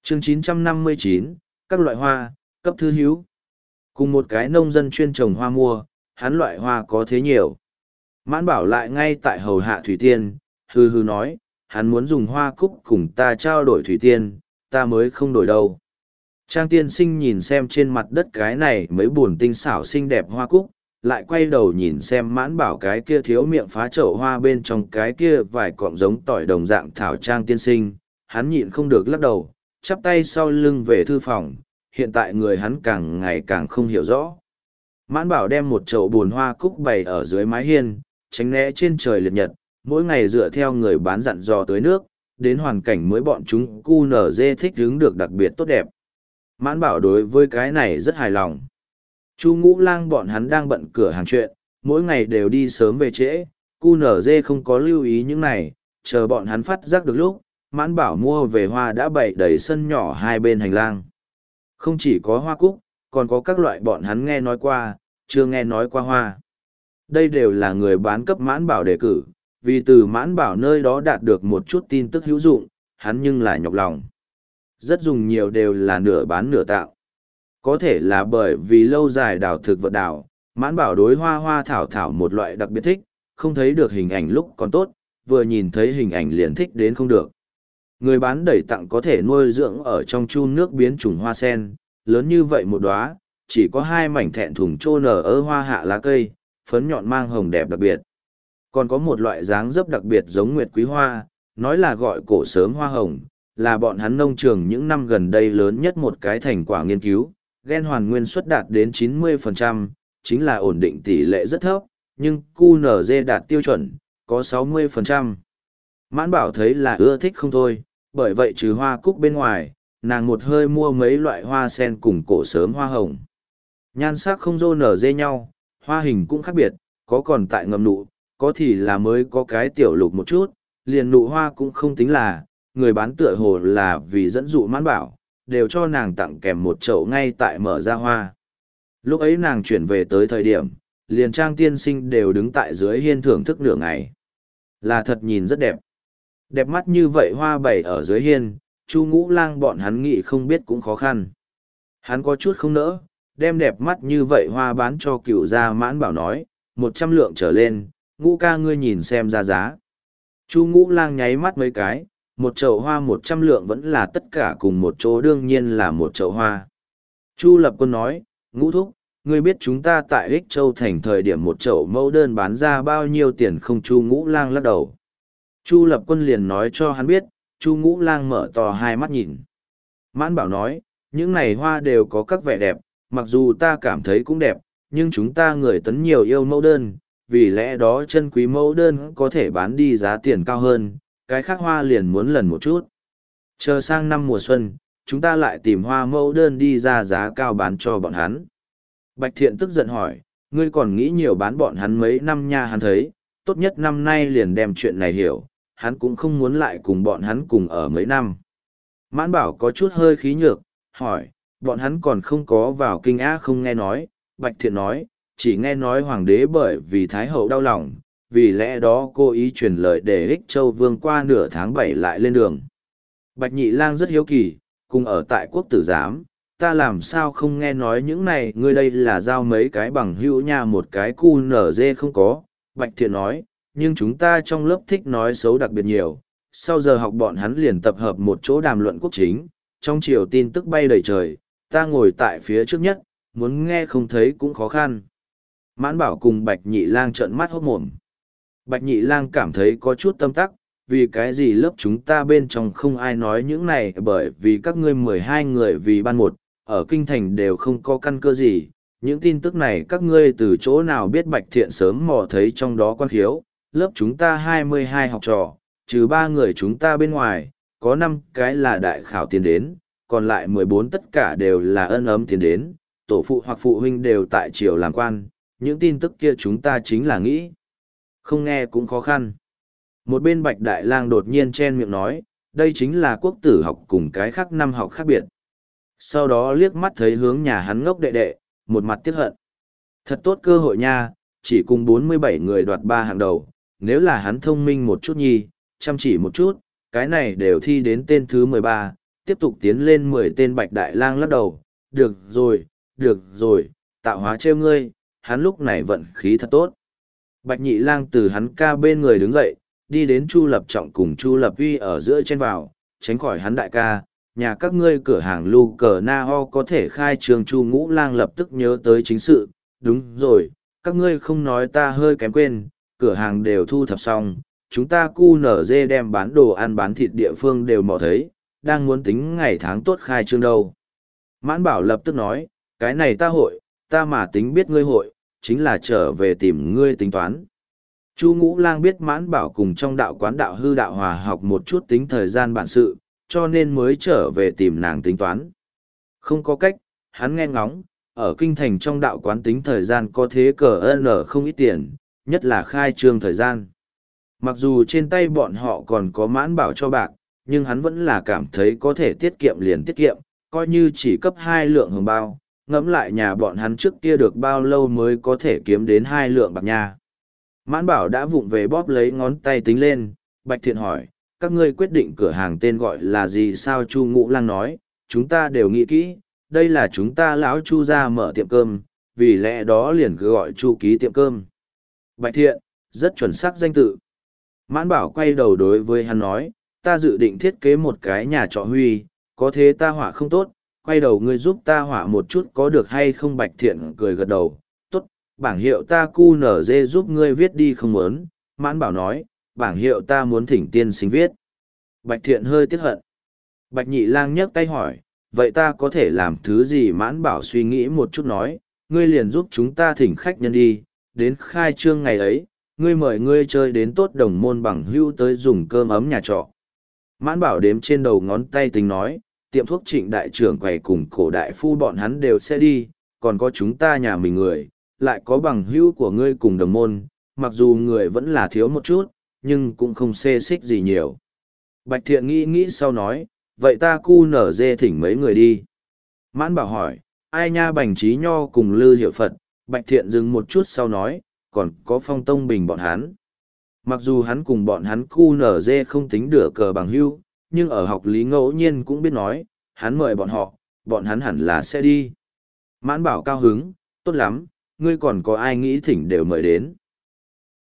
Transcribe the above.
Chương 959, các loại hoa, cấp thư hữu. Cùng một cái nông dân chuyên trồng hoa mua, hắn loại hoa có thế nhiều. Mãn Bảo lại ngay tại hầu hạ Thủy Tiên, hư hư nói, hắn muốn dùng hoa cúc cùng ta trao đổi Thủy Tiên, ta mới không đổi đâu. Trang tiên sinh nhìn xem trên mặt đất cái này mấy buồn tinh xảo xinh đẹp hoa cúc, lại quay đầu nhìn xem Mãn Bảo cái kia thiếu miệng phá chậu hoa bên trong cái kia vài cọng giống tỏi đồng dạng thảo. Trang tiên sinh, hắn nhịn không được lắc đầu, chắp tay sau lưng về thư phòng, hiện tại người hắn càng ngày càng không hiểu rõ. Mãn Bảo đem một chậu buồn hoa cúc bày ở dưới mái hiên, tránh né trên trời liệt nhật, mỗi ngày dựa theo người bán dặn dò tưới nước, đến hoàn cảnh mới bọn chúng QNZ thích hứng được đặc biệt tốt đẹp. Mãn Bảo đối với cái này rất hài lòng. Chu Ngũ Lang bọn hắn đang bận cửa hàng chuyện, mỗi ngày đều đi sớm về trễ, QNZ không có lưu ý những này, chờ bọn hắn phát giác được lúc, Mãn Bảo mua về hoa đã bày đầy sân nhỏ hai bên hành lang. Không chỉ có hoa cúc, còn có các loại bọn hắn nghe nói qua, chưa nghe nói qua hoa. Đây đều là người bán cấp Mãn Bảo đề cử, vì từ Mãn Bảo nơi đó đạt được một chút tin tức hữu dụng, hắn nhưng lại nhọc lòng. Rất dùng nhiều đều là nửa bán nửa tạo. Có thể là bởi vì lâu dài đào thực vật đào, Mãn Bảo đối hoa hoa thảo thảo một loại đặc biệt thích, không thấy được hình ảnh lúc còn tốt, vừa nhìn thấy hình ảnh liền thích đến không được. Người bán đẩy tặng có thể nuôi dưỡng ở trong chun nước biến chủng hoa sen, lớn như vậy một đóa, chỉ có hai mảnh thẹn thùng trô nở ở hoa hạ lá cây, phấn nhọn mang hồng đẹp đặc biệt. Còn có một loại dáng dấp đặc biệt giống nguyệt quý hoa, nói là gọi cổ sớm hoa hồng, là bọn hắn nông trường những năm gần đây lớn nhất một cái thành quả nghiên cứu, gen hoàn nguyên suất đạt đến 90%, chính là ổn định tỷ lệ rất thấp, nhưng QNZ đạt tiêu chuẩn, có 60%. Mãn Bảo thấy là ưa thích không thôi, bởi vậy trừ hoa cúc bên ngoài, nàng một hơi mua mấy loại hoa sen cùng cổ sớm hoa hồng. Nhan sắc không rô nở dê nhau, hoa hình cũng khác biệt, có còn tại ngầm nụ, có thì là mới có cái tiểu lục một chút, liền nụ hoa cũng không tính là, người bán tựa hồ là vì dẫn dụ Mãn Bảo, đều cho nàng tặng kèm một chậu ngay tại mở ra hoa. Lúc ấy nàng chuyển về tới thời điểm, liền Trang tiên sinh đều đứng tại dưới hiên thưởng thức nửa ngày. Là thật nhìn rất đẹp. Đẹp mắt như vậy hoa bày ở dưới hiên, Chu Ngũ Lang bọn hắn nghĩ không biết cũng khó khăn. Hắn có chút không nỡ, đem đẹp mắt như vậy hoa bán cho cựu gia. Mãn Bảo nói, 100 lượng trở lên, Ngũ ca ngươi nhìn xem ra giá. Chu Ngũ Lang nháy mắt mấy cái, một chậu hoa 100 lượng vẫn là tất cả cùng một chỗ, đương nhiên là một chậu hoa. Chu Lập Quân nói, Ngũ thúc, ngươi biết chúng ta tại Ích Châu thành thời điểm một chậu mẫu đơn bán ra bao nhiêu tiền không? Chu Ngũ Lang lắc đầu. Chu Lập Quân liền nói cho hắn biết, Chu Ngũ Lang mở to hai mắt nhìn. Mãn Bảo nói, những này hoa đều có các vẻ đẹp, mặc dù ta cảm thấy cũng đẹp, nhưng chúng ta người Tấn nhiều yêu mẫu đơn, vì lẽ đó chân quý mẫu đơn có thể bán đi giá tiền cao hơn, cái khác hoa liền muốn lần một chút. Chờ sang năm mùa xuân, chúng ta lại tìm hoa mẫu đơn đi ra giá cao bán cho bọn hắn. Bạch Thiện tức giận hỏi, ngươi còn nghĩ nhiều bán bọn hắn mấy năm nha? Hắn thấy, tốt nhất năm nay liền đem chuyện này hiểu, hắn cũng không muốn lại cùng bọn hắn cùng ở mấy năm. Mãn Bảo có chút hơi khí nhược, hỏi, bọn hắn còn không có vào kinh á? Không nghe nói. Bạch Thiện nói, chỉ nghe nói hoàng đế bởi vì Thái hậu đau lòng, vì lẽ đó cô ý truyền lời để Ích Châu Vương qua nửa tháng 7 lại lên đường. Bạch Nhị Lang rất hiếu kỳ, cùng ở tại quốc tử giám, ta làm sao không nghe nói những này? Ngươi đây là giao mấy cái bằng hữu nha, một cái QNZ không có. Bạch Thiện nói, nhưng chúng ta trong lớp thích nói xấu đặc biệt nhiều, sau giờ học bọn hắn liền tập hợp một chỗ đàm luận quốc chính, trong chiều tin tức bay đầy trời, ta ngồi tại phía trước nhất, muốn nghe không thấy cũng khó khăn. Mãn Bảo cùng Bạch Nhị Lang trợn mắt hốt mồm. Bạch Nhị Lang cảm thấy có chút tâm tắc, vì cái gì lớp chúng ta bên trong không ai nói những này? Bởi vì các ngươi 12 người vì ban một, ở kinh thành đều không có căn cơ gì, những tin tức này các ngươi từ chỗ nào biết? Bạch Thiện sớm mò thấy trong đó quan khiếu, lớp chúng ta 22 học trò, trừ 3 người chúng ta bên ngoài, có 5 cái là đại khảo tiến đến, còn lại 14 tất cả đều là ân ấm tiến đến, tổ phụ hoặc phụ huynh đều tại triều làm quan, những tin tức kia chúng ta chính là nghĩ. Không nghe cũng khó khăn. Một bên Bạch Đại Lang đột nhiên chen miệng nói, đây chính là quốc tử học cùng cái khác năm học khác biệt. Sau đó liếc mắt thấy hướng nhà hắn ngốc đệ đệ, một mặt tiếc hận. Thật tốt cơ hội nha, chỉ cùng 47 người đoạt 3 hạng đầu, nếu là hắn thông minh một chút nhi, chăm chỉ một chút, cái này đều thi đến tên thứ 13, tiếp tục tiến lên 10 tên Bạch Đại Lang lắc đầu, được rồi, tạo hóa trêu ngươi, hắn lúc này vận khí thật tốt. Bạch Nhị Lang từ hắn ca bên người đứng dậy, đi đến Chu Lập Trọng cùng Chu Lập Uy ở giữa chen vào, tránh khỏi hắn đại ca, nhà các ngươi cửa hàng lu cờ na ho có thể khai trường. Chu Ngũ Lang lập tức nhớ tới chính sự, đúng rồi, các ngươi không nói ta hơi kém quên, cửa hàng đều thu thập xong, chúng ta cu nở dê đem bán đồ ăn bán thịt địa phương đều mò thấy, đang muốn tính ngày tháng tốt khai trương đâu. Mãn Bảo lập tức nói, cái này ta hội, ta mà tính biết ngươi hội, chính là trở về tìm ngươi tính toán. Chu Ngũ Lang biết Mãn Bảo cùng trong đạo quán đạo hư đạo hòa học một chút tính thời gian bản sự, cho nên mới trở về tìm nàng tính toán. Không có cách, hắn nghe ngóng, ở kinh thành trong đạo quán tính thời gian có thế cờ n không ít tiền, nhất là khai trương thời gian. Mặc dù trên tay bọn họ còn có Mãn Bảo cho bạc, nhưng hắn vẫn là cảm thấy có thể tiết kiệm liền tiết kiệm, coi như chỉ cấp 2 lượng hồng bao, ngẫm lại nhà bọn hắn trước kia được bao lâu mới có thể kiếm đến 2 lượng bạc nha. Mãn Bảo đã vụng về bóp lấy ngón tay tính lên, Bạch Thiện hỏi, các ngươi quyết định cửa hàng tên gọi là gì sao? Chu Ngũ Lang nói, chúng ta đều nghĩ kỹ, đây là chúng ta lão Chu gia mở tiệm cơm, vì lẽ đó liền cứ gọi Chu ký tiệm cơm. Bạch Thiện, rất chuẩn xác danh tự. Mãn Bảo quay đầu đối với hắn nói, ta dự định thiết kế một cái nhà trọ Huy, có thế ta họa không tốt, quay đầu ngươi giúp ta họa một chút có được hay không? Bạch Thiện cười gật đầu, tốt, bảng hiệu ta cu nở dê giúp ngươi viết đi không muốn. Mãn Bảo nói, bảng hiệu ta muốn thỉnh tiên sinh viết. Bạch Thiện hơi tiếc hận. Bạch Nhị Lang nhấc tay hỏi, vậy ta có thể làm thứ gì? Mãn Bảo suy nghĩ một chút nói, ngươi liền giúp chúng ta thỉnh khách nhân đi, đến khai trương ngày ấy, ngươi mời ngươi chơi đến tốt đồng môn bằng hữu tới dùng cơm ấm nhà trọ. Mãn Bảo đếm trên đầu ngón tay tính nói, tiệm thuốc Trịnh đại trưởng quầy cùng Cổ đại phu bọn hắn đều sẽ đi, còn có chúng ta nhà mình người, lại có bằng hữu của ngươi cùng đồng môn, mặc dù người vẫn là thiếu một chút, nhưng cũng không xê xích gì nhiều. Bạch Thiện nghĩ sau nói, vậy ta cu nở dê thỉnh mấy người đi. Mãn Bảo hỏi, ai nha? Bành Trí Nho cùng Lư Hiệu Phật. Bạch Thiện dừng một chút sau nói, còn có Phong Tông Bình bọn hắn. Mặc dù hắn cùng bọn hắn cu nở dê không tính đửa cờ bằng hữu, nhưng ở học lý ngẫu nhiên cũng biết nói, hắn mời bọn hắn hẳn là sẽ đi. Mãn Bảo cao hứng, tốt lắm, ngươi còn có ai nghĩ thỉnh đều mời đến.